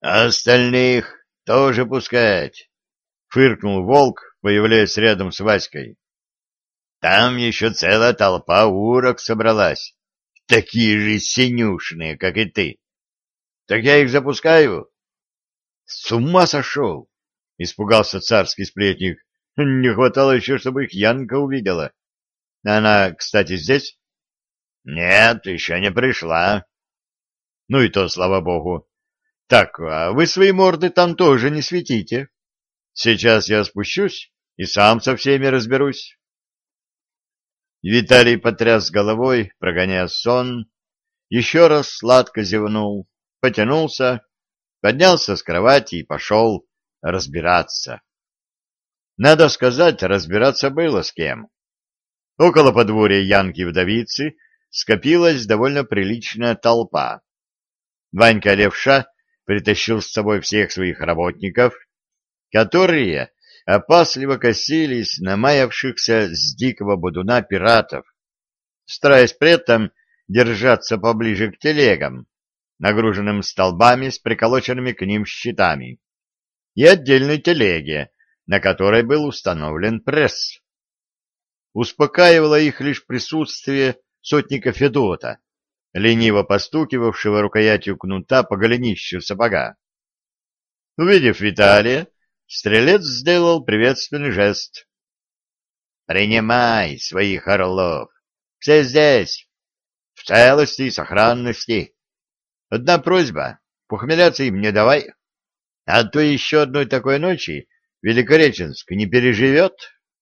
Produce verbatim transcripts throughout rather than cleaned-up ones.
А остальных тоже пускать, — фыркнул Волк, появляясь рядом с Васькой. Там еще целая толпа урок собралась, такие же синюшные, как и ты. Так я их запускаю? — С ума сошел! — испугался царский сплетник. — Не хватало еще, чтобы их Янка увидела. Она, кстати, здесь? — Нет, еще не пришла. — Ну и то, слава богу. Так, а вы свои морды там тоже не светите. Сейчас я спущусь и сам со всеми разберусь. Виталий потряс головой, прогоняя сон, еще раз сладко зевнул, потянулся, поднялся с кровати и пошел разбираться. Надо сказать, разбираться было с кем. Около подворья Янки-вдовицы скопилась довольно приличная толпа. Ванька Левша притащил с собой всех своих работников, которые опасливо косились на маявшихся с дикого бодуна пиратов, стараясь при этом держаться поближе к телегам, нагруженным столбами с приколоченными к ним щитами, и отдельной телеге, на которой был установлен пресс. Успокаивало их лишь присутствие сотника Федота, лениво постукивавшего рукоятью кнута по голенищу сапога. Увидев Виталия, стрелец сделал приветственный жест. — Принимай своих орлов. Все здесь. В целости и сохранности. Одна просьба — похмеляться им не давай. А то еще одной такой ночи Великореченск не переживет.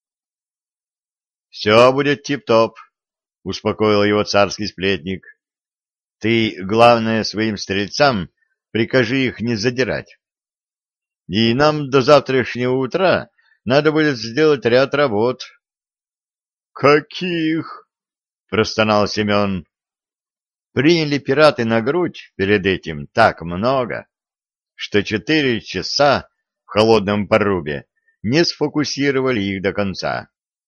— Все будет тип-топ, — успокоил его царский сплетник. — Ты, главное, своим стрельцам прикажи их не задирать. И нам до завтрашнего утра надо будет сделать ряд работ. — Каких? — простонал Семен. Приняли пираты на грудь перед этим так много, что четыре часа в холодном порубе не сфокусировали их до конца.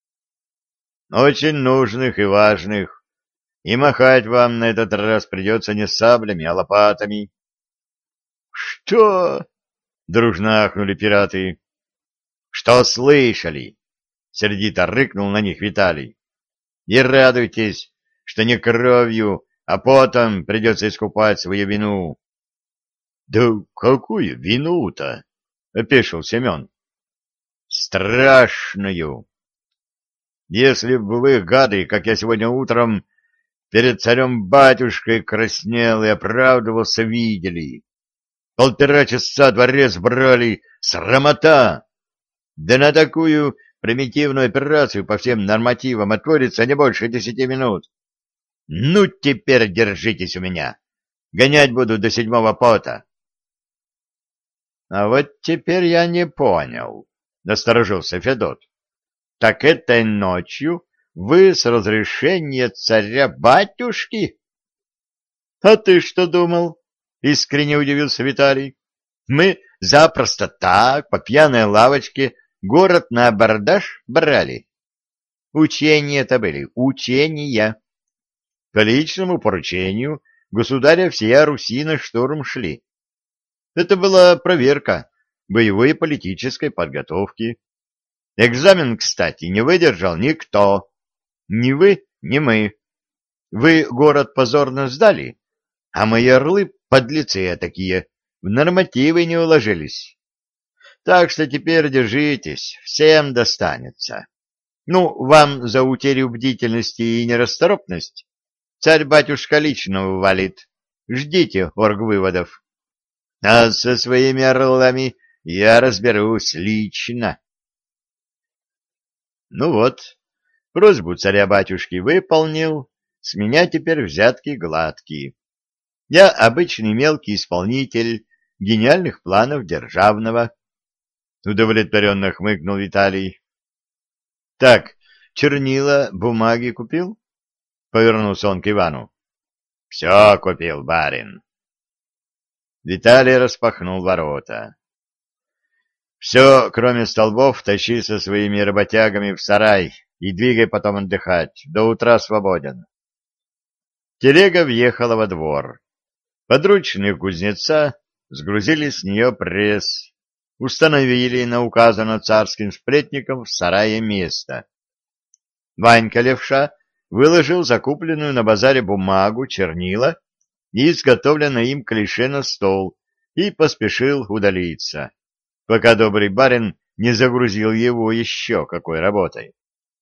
Очень нужных и важных, и махать вам на этот раз придется не саблями, а лопатами. — Что? — дружно ахнули пираты. — Что слышали? — сердито рыкнул на них Виталий. — И радуйтесь, что не кровью, а потом придется искупать свою вину. — Да какую вину-то? — опешил Семен. — Страшную. Если бы вы, гады, как я сегодня утром перед царем-батюшкой краснел и оправдывался, видели. Полтора часа дворец брали, срамота. Да на такую примитивную операцию по всем нормативам отводится не больше десяти минут. Ну, теперь держитесь у меня. Гонять буду до седьмого пота. — А вот теперь я не понял, — насторожился Федот. — Так этой ночью вы с разрешения царя-батюшки? — А ты что думал? — искренне удивился Виталий. — Мы запросто так, по пьяной лавочке, город на абордаж брали. Учения-то были, учения. По личному поручению государя всея Руси на штурм шли. Это была проверка боевой и политической подготовки. Экзамен, кстати, не выдержал никто. Ни вы, ни мы. Вы город позорно сдали, а мои орлы, подлецы такие, в нормативы не уложились. Так что теперь держитесь, всем достанется. Ну, вам за утерю бдительности и нерасторопность царь-батюшка лично валит. Ждите оргвыводов. А со своими орлами я разберусь лично. Ну вот, просьбу царя-батюшки выполнил, с меня теперь взятки гладкие. Я обычный мелкий исполнитель гениальных планов державного. Удовлетворенно хмыкнул Виталий. Так, чернила, бумаги купил? Повернулся он к Ивану. Все купил, барин. Виталий распахнул ворота. Все, кроме столбов, тащи со своими работягами в сарай и двигай потом отдыхать. До утра свободен. Телега въехала во двор. Подручные кузнеца сгрузили с нее пресс, установили на указанное царским сплетником в сарае место. Ванька Левша выложил закупленную на базаре бумагу, чернила и изготовленное им клише на стол и поспешил удалиться, пока добрый барин не загрузил его еще какой работой.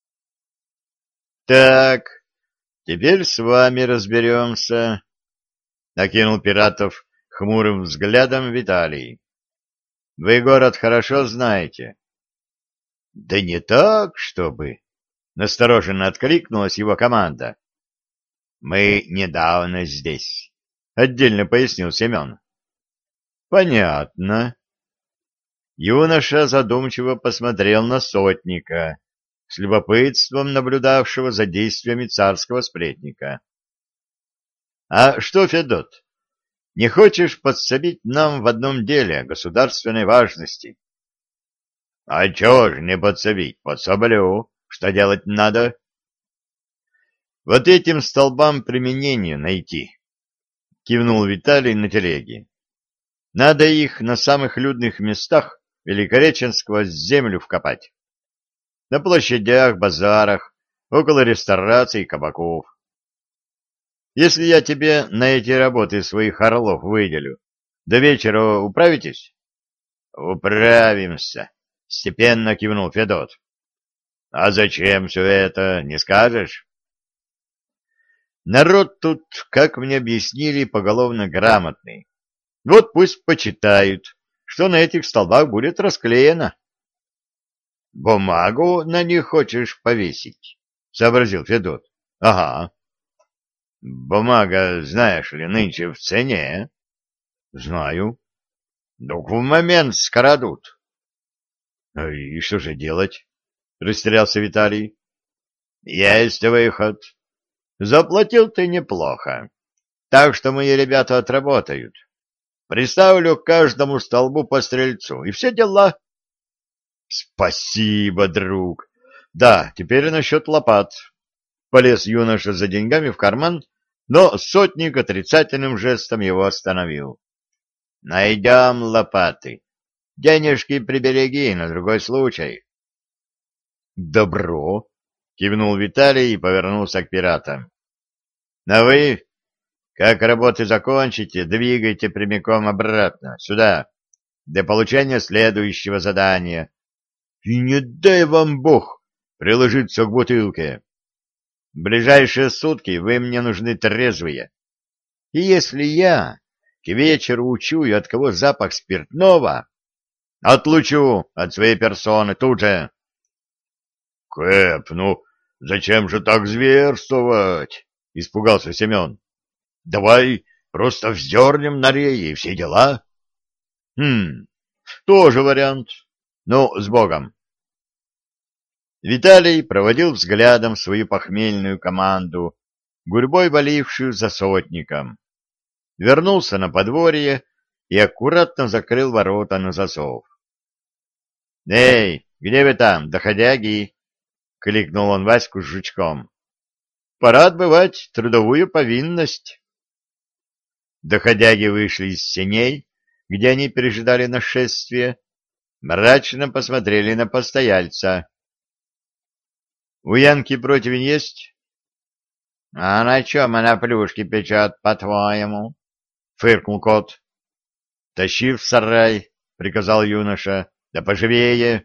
— Так, теперь с вами разберемся, — накинул пиратов хмурым взглядом Виталий. — Вы город хорошо знаете. — Да не так, чтобы, — настороженно откликнулась его команда. — Мы недавно здесь, — отдельно пояснил Семен. — Понятно. Юноша задумчиво посмотрел на сотника, с любопытством наблюдавшего за действиями царского сплетника. — А что, Федот, не хочешь подсобить нам в одном деле государственной важности? — А чего ж не подсобить? Подсоблю. Что делать надо? — Вот этим столбам применение найти, — кивнул Виталий на телеге. — Надо их на самых людных местах Великореченского землю вкопать. На площадях, базарах, около рестораций и кабаков. Если я тебе на эти работы своих орлов выделю, до вечера управитесь? — Управимся, — степенно кивнул Федот. — А зачем все это, не скажешь? Народ тут, как мне объяснили, поголовно грамотный. Вот пусть почитают, что на этих столбах будет расклеено. — Бумагу на них хочешь повесить? — сообразил Федот. — Ага. — Бумага, знаешь ли, нынче в цене. — Знаю. — Так в момент скрадут. — И что же делать? — растерялся Виталий. — Есть выход. Заплатил ты неплохо, так что мои ребята отработают. Приставлю к каждому столбу по стрельцу, и все дела. — Спасибо, друг. Да, теперь насчет лопат. Полез юноша за деньгами в карман, но сотник отрицательным жестом его остановил. — Найдем лопаты. Денежки прибереги на другой случай. — Добро, — кивнул Виталий и повернулся к пиратам. — А вы, как работы закончите, двигайте прямиком обратно, сюда, для получения следующего задания. И не дай вам Бог приложиться к бутылке. В ближайшие сутки вы мне нужны трезвые. И если я к вечеру учую, от кого запах спиртного, отлучу от своей персоны тут же. — Кэп, ну зачем же так зверствовать? — испугался Семен. — Давай просто вздернем на рее и все дела. — Хм, тоже вариант. Ну, с Богом. Виталий проводил взглядом свою похмельную команду, гурьбой валившую за сотником. Вернулся на подворье и аккуратно закрыл ворота на засов. — Эй, где вы там, доходяги? — кликнул он Ваську с жучком. — Пора отбывать трудовую повинность. Доходяги вышли из сеней, где они пережидали нашествие, мрачно посмотрели на постояльца. — У Янки противень есть? — А на чем она плюшки печет, по-твоему? — фыркнул кот. — Тащи в сарай, — приказал юноша, — да поживее.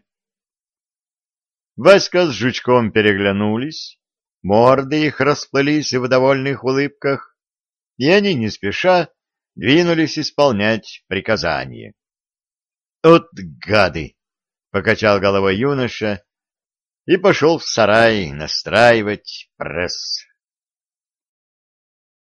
Васька с жучком переглянулись, морды их расплылись в довольных улыбках, и они не спеша двинулись исполнять приказание. — От гады! — покачал головой юноша и пошел в сарай настраивать пресс.